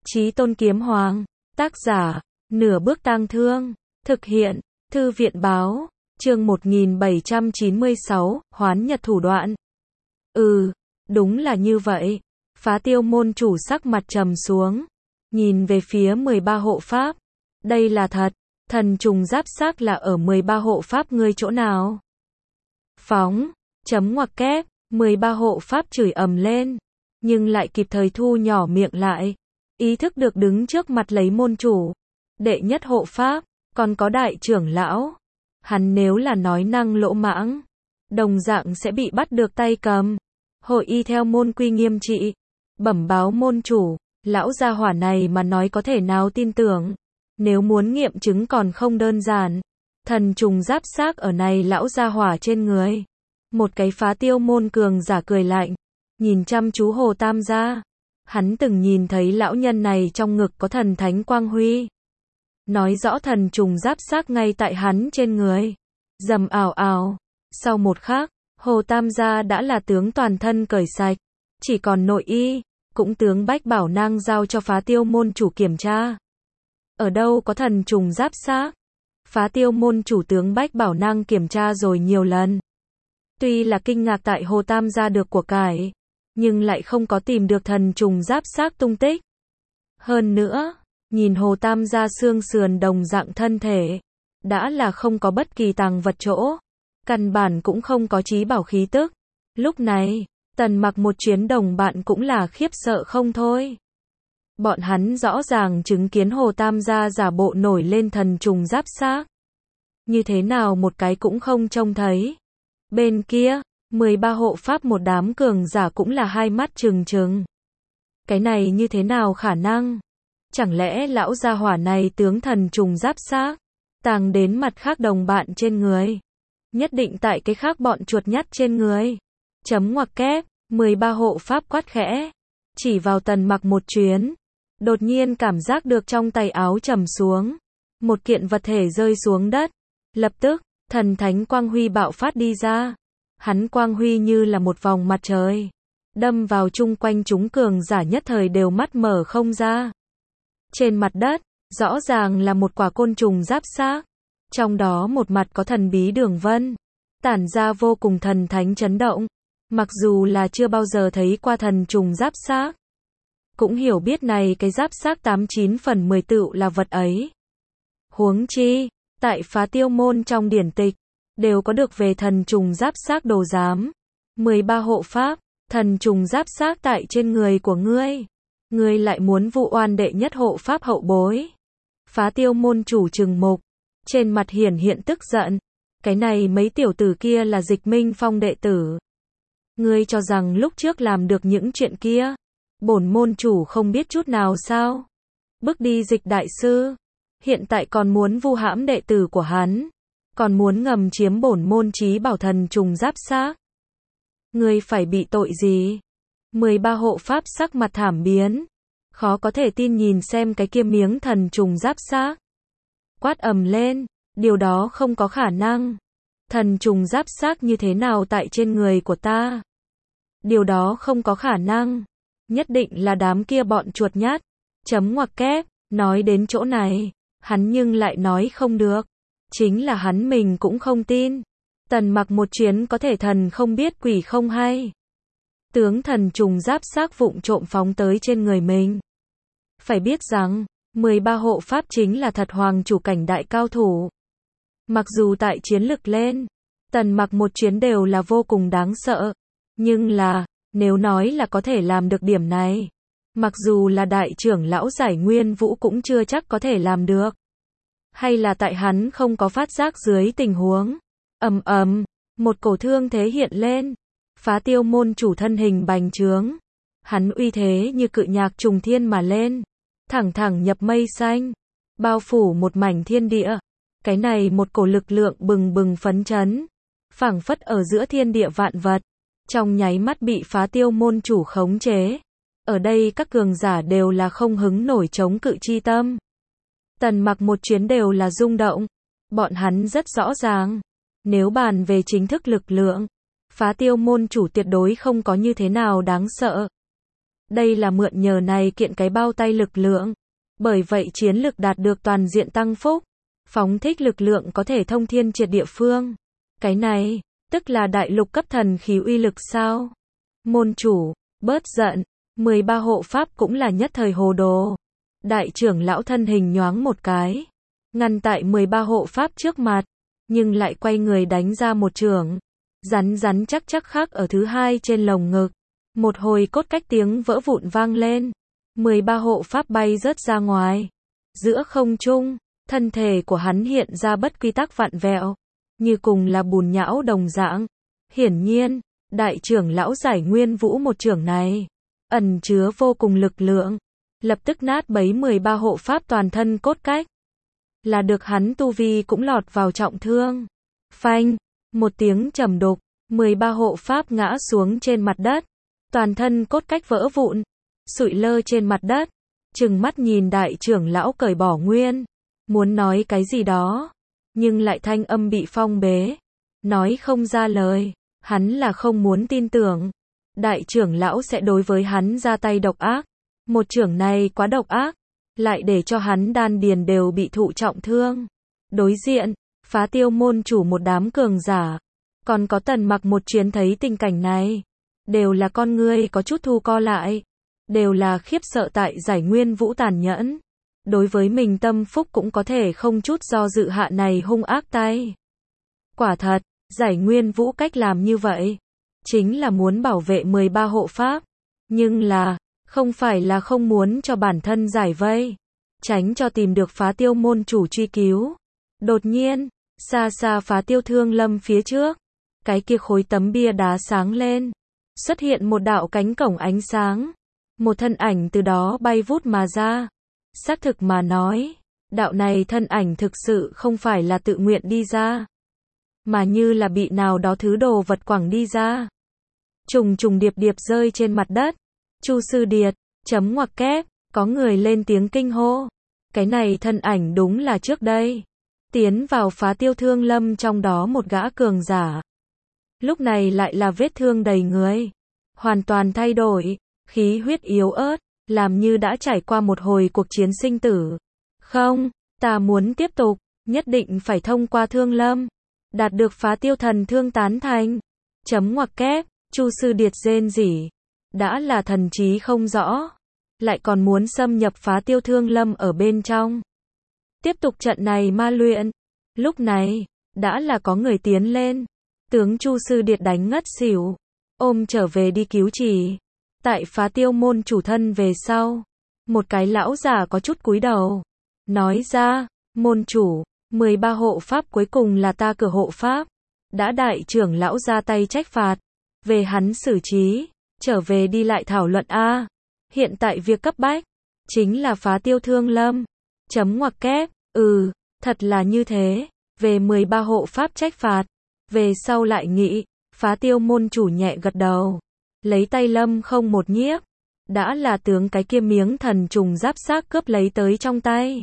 Chí Tôn Kiếm Hoàng, tác giả, Nửa Bước Tang Thương, thực hiện, Thư viện Báo, chương 1796, Hoán Nhật thủ đoạn. Đúng là như vậy. Phá Tiêu môn chủ sắc mặt trầm xuống, nhìn về phía 13 hộ pháp. Đây là thật, thần trùng giáp xác là ở 13 hộ pháp ngươi chỗ nào? Phóng, chấm ngoặc kép, 13 hộ pháp chửi ầm lên, nhưng lại kịp thời thu nhỏ miệng lại. Ý thức được đứng trước mặt lấy môn chủ, đệ nhất hộ pháp, còn có đại trưởng lão. Hắn nếu là nói năng lỗ mãng, đồng dạng sẽ bị bắt được tay cầm. Hội y theo môn quy nghiêm trị, bẩm báo môn chủ, lão gia hỏa này mà nói có thể nào tin tưởng. Nếu muốn nghiệm chứng còn không đơn giản. Thần trùng giáp xác ở này lão gia hỏa trên người. Một cái Phá Tiêu môn cường giả cười lạnh, nhìn chăm chú Hồ Tam gia. Hắn từng nhìn thấy lão nhân này trong ngực có thần thánh quang huy. Nói rõ thần trùng giáp xác ngay tại hắn trên người. Rầm ào ào. Sau một khắc, Hồ Tam gia đã là tướng toàn thân cởi sạch. Chỉ còn nội y, cũng tướng Bách Bảo Nang giao cho Phá Tiêu môn chủ kiểm tra. Ở đâu có thần trùng giáp xác? Phá Tiêu môn chủ tướng Bách Bảo Nang kiểm tra rồi nhiều lần. Tuy là kinh ngạc tại Hồ Tam gia được của cải, nhưng lại không có tìm được thần trùng giáp xác tung tích. Hơn nữa, nhìn Hồ Tam gia xương sườn đồng dạng thân thể, đã là không có bất kỳ tàng vật chỗ, căn bản cũng không có chí bảo khí tức. Lúc này, Tần Mặc một chuyến đồng bạn cũng là khiếp sợ không thôi. Bọn hắn rõ ràng chứng kiến Hồ Tam gia giả bộ nổi lên thần trùng giáp xác. Như thế nào một cái cũng không trông thấy. Bên kia, 13 hộ pháp một đám cường giả cũng là hai mắt trừng trừng. Cái này như thế nào khả năng? Chẳng lẽ lão gia hỏa này tướng thần trùng giáp xác, tàng đến mặt khác đồng bạn trên người? Nhất định tại cái khác bọn chuột nhắt trên người. Chấm ngoặc kép, 13 hộ pháp quát khẽ, chỉ vào Tần Mặc một chuyến. Đột nhiên cảm giác được trong tay áo trầm xuống. Một kiện vật thể rơi xuống đất. Lập tức, thần thánh quang huy bạo phát đi ra. Hắn quang huy như là một vòng mặt trời, đâm vào chung quanh chúng cường giả nhất thời đều mắt mở không ra. Trên mặt đất, rõ ràng là một quả côn trùng giáp xác. Trong đó một mặt có thần bí đường vân, tản ra vô cùng thần thánh chấn động. Mặc dù là chưa bao giờ thấy qua thần trùng giáp xác, cũng hiểu biết này cái giáp xác 89 phần 10 tựu là vật ấy. Huống chi, tại Phá Tiêu môn trong điển tịch, đều có được về thần trùng giáp xác đồ giám. 13 hộ pháp, thần trùng giáp xác tại trên người của ngươi. Ngươi lại muốn vụ oan đệ nhất hộ pháp hậu bối. Phá Tiêu môn chủ trừng mục, trên mặt hiển hiện tức giận. Cái này mấy tiểu tử kia là Dịch Minh Phong đệ tử. Ngươi cho rằng lúc trước làm được những chuyện kia, bổn môn chủ không biết chút nào sao? Bước đi Dịch đại sư, hiện tại còn muốn vu hãm đệ tử của hắn, còn muốn ngầm chiếm bổn môn chí bảo thần trùng giáp xác. Ngươi phải bị tội gì? 13 hộ pháp sắc mặt thảm biến, khó có thể tin nhìn xem cái kia miếng thần trùng giáp xác. Quát ầm lên, điều đó không có khả năng. Thần trùng giáp xác như thế nào tại trên người của ta? Điều đó không có khả năng. Nhất định là đám kia bọn chuột nhát. Chấm ngoặc kép, nói đến chỗ này, hắn nhưng lại nói không được. Chính là hắn mình cũng không tin. Tần Mặc một chuyến có thể thần không biết quỷ không hay. Tướng thần trùng giáp xác vụng trộm phóng tới trên người mình. Phải biết rằng, 13 hộ pháp chính là thật hoàng chủ cảnh đại cao thủ. Mặc dù tại chiến lực lên, Tần Mặc một chuyến đều là vô cùng đáng sợ. Nhưng là, nếu nói là có thể làm được điểm này, mặc dù là đại trưởng lão Giải Nguyên Vũ cũng chưa chắc có thể làm được. Hay là tại hắn không có phát giác dưới tình huống. Ầm ầm, một cổ thương thế hiện lên. Phá Tiêu môn chủ thân hình bành trướng. Hắn uy thế như cự nhạc trùng thiên mà lên, thẳng thẳng nhập mây xanh, bao phủ một mảnh thiên địa. Cái này một cổ lực lượng bừng bừng phấn chấn, phảng phất ở giữa thiên địa vạn vật, trong nháy mắt bị Phá Tiêu môn chủ khống chế. Ở đây các cường giả đều là không hứng nổi chống cự chi tâm. Tần Mặc một chuyến đều là rung động. Bọn hắn rất rõ ràng, nếu bàn về chính thức lực lượng, Phá Tiêu môn chủ tuyệt đối không có như thế nào đáng sợ. Đây là mượn nhờ này kiện cái bao tay lực lượng. Bởi vậy chiến lực đạt được toàn diện tăng phúc. Phóng thích lực lượng có thể thông thiên triệt địa phương. Cái này, tức là đại lục cấp thần khí uy lực sao? Môn chủ, bớt giận. 13 hộ pháp cũng là nhất thời hồ đồ. Đại trưởng lão thân hình nhoáng một cái. Ngăn tại 13 hộ pháp trước mặt. Nhưng lại quay người đánh ra một chưởng. Rắn rắn chắc chắc khác ở thứ hai trên lồng ngực. Một hồi cốt cách tiếng vỡ vụn vang lên. 13 hộ pháp bay rớt ra ngoài. Giữa không trung, thân thể của hắn hiện ra bất quy tắc vặn vẹo. Như cùng là bùn nhão đồng dạng. Hiển nhiên, đại trưởng lão Giải Nguyên Vũ một chưởng này. Ẩn chứa vô cùng lực lượng. Lập tức nát bấy 13 hộ pháp toàn thân cốt cách. Là được hắn tu vi cũng lọt vào trọng thương. Phanh, một tiếng trầm đục, 13 hộ pháp ngã xuống trên mặt đất. Toàn thân cốt cách vỡ vụn, sụi lơ trên mặt đất. Trừng mắt nhìn đại trưởng lão cởi bỏ nguyên. Muốn nói cái gì đó. Nhưng lại thanh âm bị phong bế. Nói không ra lời. Hắn là không muốn tin tưởng. Đại trưởng lão sẽ đối với hắn ra tay độc ác. Một chưởng này quá độc ác. Lại để cho hắn đan điền đều bị thụ trọng thương. Đối diện, Phá Tiêu môn chủ một đám cường giả. Còn có Tần Mặc một chuyến thấy tình cảnh này. Đều là con ngươi có chút thu co lại. Đều là khiếp sợ tại Giải Nguyên Vũ tàn nhẫn. Đối với mình tâm phúc cũng có thể không chút do dự hạ này hung ác tay. Quả thật, Giải Nguyên Vũ cách làm như vậy. Chính là muốn bảo vệ 13 hộ pháp. Nhưng là, không phải là không muốn cho bản thân giải vây. Tránh cho tìm được Phá Tiêu môn chủ truy cứu. Đột nhiên, xa xa Phá Tiêu Thương Lâm phía trước. Cái kia khối tấm bia đá sáng lên. Xuất hiện một đạo cánh cổng ánh sáng. Một thân ảnh từ đó bay vút mà ra. Xác thực mà nói, đạo này thân ảnh thực sự không phải là tự nguyện đi ra. Mà như là bị nào đó thứ đồ vật quẳng đi ra. Trùng trùng điệp điệp rơi trên mặt đất. Chu Sư Điệt, chấm ngoặc kép, có người lên tiếng kinh hô. Cái này thân ảnh đúng là trước đây. Tiến vào Phá Tiêu Thương Lâm trong đó một gã cường giả. Lúc này lại là vết thương đầy người. Hoàn toàn thay đổi, khí huyết yếu ớt, làm như đã trải qua một hồi cuộc chiến sinh tử. Không, ta muốn tiếp tục, nhất định phải thông qua Thương Lâm. Đạt được Phá Tiêu thần thương tán thành. Chấm ngoặc kép, Chu Sư Điệt rên rỉ. Đã là thần trí không rõ. Lại còn muốn xâm nhập Phá Tiêu Thương Lâm ở bên trong. Tiếp tục trận này ma luyện. Lúc này, đã là có người tiến lên. Tướng Chu Sư Điệt đánh ngất xỉu. Ôm trở về đi cứu chỉ. Tại Phá Tiêu môn chủ thân về sau. Một cái lão già có chút cúi đầu. Nói ra, môn chủ, 13 hộ pháp cuối cùng là ta cửa hộ pháp. Đã đại trưởng lão ra tay trách phạt. Về hắn xử trí. Trở về đi lại thảo luận A. Hiện tại việc cấp bách. Chính là Phá Tiêu Thương Lâm. Chấm ngoặc kép. Thật là như thế. Về 13 hộ pháp trách phạt. Về sau lại nghĩ. Phá Tiêu môn chủ nhẹ gật đầu. Lấy tay Lâm không một nhiếp. Đã là tướng cái kia miếng thần trùng giáp xác cướp lấy tới trong tay.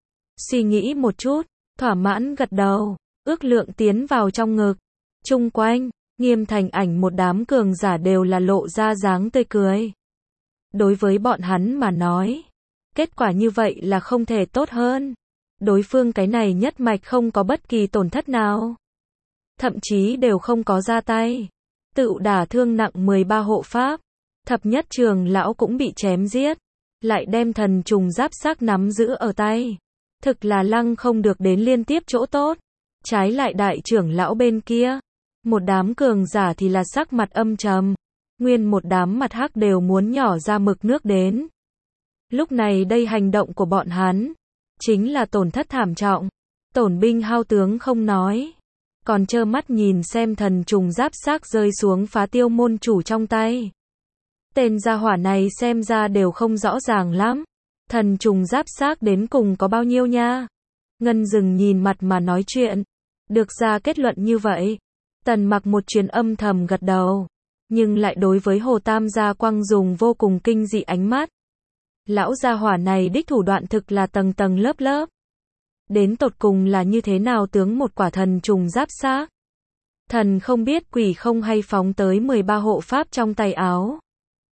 Suy nghĩ một chút. Thỏa mãn gật đầu. Ước lượng tiến vào trong ngực. Chung quanh. Nghiêm thành ảnh một đám cường giả đều là lộ ra dáng tươi cười. Đối với bọn hắn mà nói. Kết quả như vậy là không thể tốt hơn. Đối phương cái này nhất mạch không có bất kỳ tổn thất nào. Thậm chí đều không có ra tay. Tự đả thương nặng 13 hộ pháp. Thập nhất trường lão cũng bị chém giết. Lại đem thần trùng giáp xác nắm giữ ở tay. Thực là lăng không được đến liên tiếp chỗ tốt. Trái lại đại trưởng lão bên kia. Một đám cường giả thì là sắc mặt âm trầm. Nguyên một đám mặt hắc đều muốn nhỏ ra mực nước đến. Lúc này đây hành động của bọn hắn. Chính là tổn thất thảm trọng. Tổn binh hao tướng không nói. Còn trơ mắt nhìn xem thần trùng giáp xác rơi xuống Phá Tiêu môn chủ trong tay. Tên gia hỏa này xem ra đều không rõ ràng lắm. Thần trùng giáp xác đến cùng có bao nhiêu nha. Ngân Dừng nhìn mặt mà nói chuyện. Được ra kết luận như vậy. Tần Mặc một chuyến âm thầm gật đầu. Nhưng lại đối với Hồ Tam gia Quang dùng vô cùng kinh dị ánh mắt. Lão gia hỏa này đích thủ đoạn thực là tầng tầng lớp lớp. Đến tột cùng là như thế nào tướng một quả thần trùng giáp xác. Thần không biết quỷ không hay phóng tới 13 hộ pháp trong tay áo.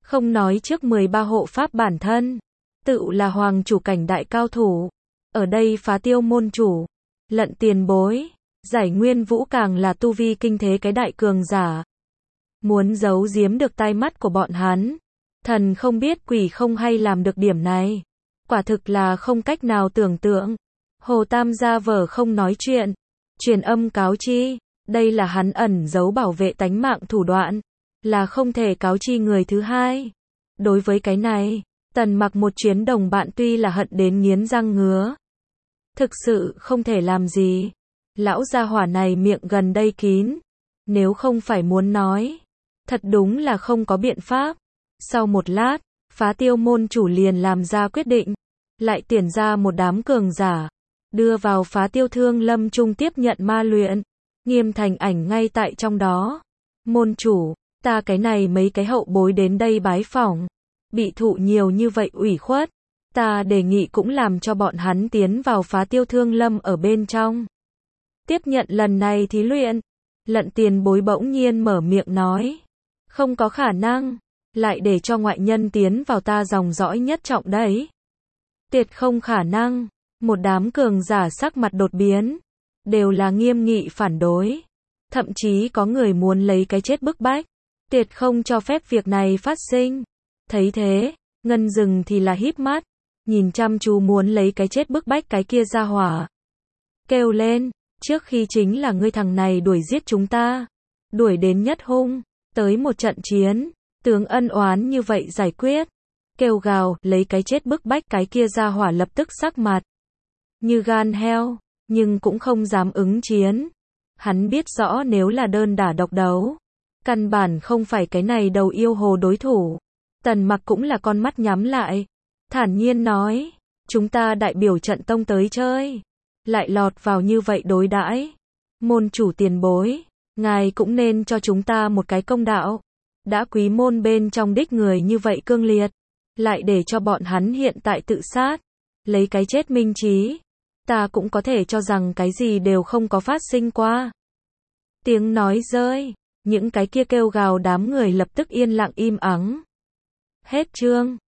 Không nói trước 13 hộ pháp bản thân, tự là hoàng chủ cảnh đại cao thủ. Ở đây phá tiêu môn chủ, Lận tiền bối, Giải Nguyên Vũ càng là tu vi kinh thế cái đại cường giả. Muốn giấu giếm được tai mắt của bọn hắn, thần không biết quỷ không hay làm được điểm này. Quả thực là không cách nào tưởng tượng. Hồ Tam gia vờ không nói chuyện, truyền âm cáo chi, đây là hắn ẩn giấu bảo vệ tánh mạng thủ đoạn, là không thể cáo chi người thứ hai. Đối với cái này, Tần Mặc một chuyến đồng bạn tuy là hận đến nghiến răng ngứa, thực sự không thể làm gì. Lão gia hỏa này miệng gần đây kín, nếu không phải muốn nói, thật đúng là không có biện pháp. Sau một lát, phá tiêu môn chủ liền làm ra quyết định, lại tuyển ra một đám cường giả, đưa vào phá tiêu thương lâm trung tiếp nhận ma luyện. Nghiêm Thành Ảnh ngay tại trong đó. Môn chủ, ta cái này mấy cái hậu bối đến đây bái phỏng, bị thụ nhiều như vậy ủy khuất, ta đề nghị cũng làm cho bọn hắn tiến vào phá tiêu thương lâm ở bên trong. Tiếp nhận lần này thí luyện, Lận tiền bối bỗng nhiên mở miệng nói, không có khả năng, lại để cho ngoại nhân tiến vào ta dòng dõi nhất trọng đấy. Tuyệt không khả năng. Một đám cường giả sắc mặt đột biến, đều là nghiêm nghị phản đối. Thậm chí có người muốn lấy cái chết bức bách, tuyệt không cho phép việc này phát sinh. Thấy thế, Ngân Dừng thì là híp mắt, nhìn chăm chú muốn lấy cái chết bức bách cái kia ra hỏa. Kêu lên, trước khi chính là ngươi thằng này đuổi giết chúng ta, đuổi đến nhất hung, tới một trận chiến, tướng ân oán như vậy giải quyết. Kêu gào, lấy cái chết bức bách cái kia ra hỏa lập tức sắc mặt như gan heo, nhưng cũng không dám ứng chiến. Hắn biết rõ nếu là đơn đả độc đấu, căn bản không phải cái này đầu yêu hồ đối thủ. Tần Mặc cũng là con mắt nhắm lại, thản nhiên nói, chúng ta đại biểu trận tông tới chơi, lại lọt vào như vậy đối đãi. Môn chủ tiền bối, ngài cũng nên cho chúng ta một cái công đạo. Đã quý môn bên trong đích người như vậy cương liệt, lại để cho bọn hắn hiện tại tự sát, lấy cái chết minh trí, ta cũng có thể cho rằng cái gì đều không có phát sinh qua. Tiếng nói rơi, những cái kia kêu gào đám người lập tức yên lặng im ắng. Hết chương.